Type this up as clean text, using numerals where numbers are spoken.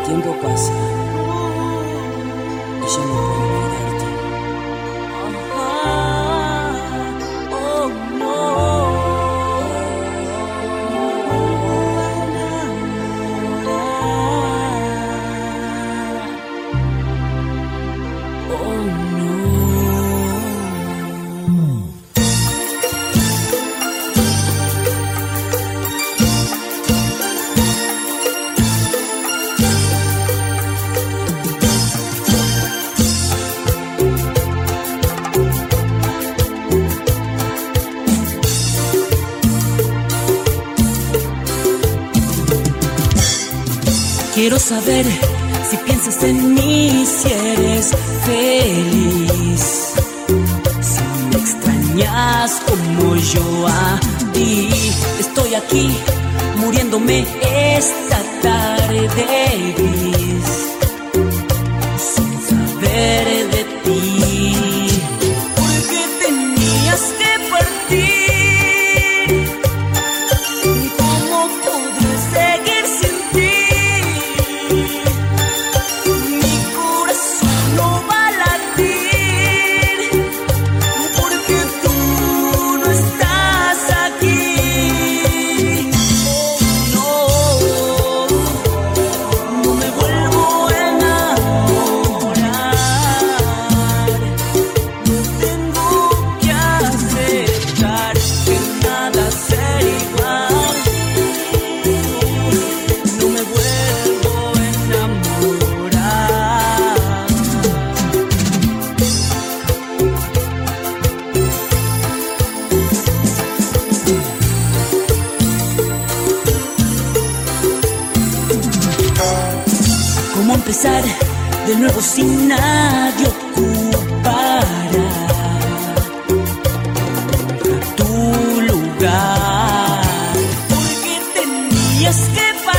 tiempo pasa y ya no puedo olvidarte. Oh no, oh no. Quiero saber si piensas en mí, si eres feliz, si me extrañas como yo a ti. Estoy aquí muriéndome esta tarde gris, sin saber de ti. Porque tenías que partir, ¿cómo podré seguir sin ti? ¿Cómo empezar de nuevo si nadie ocupará tu lugar? Porque tenías que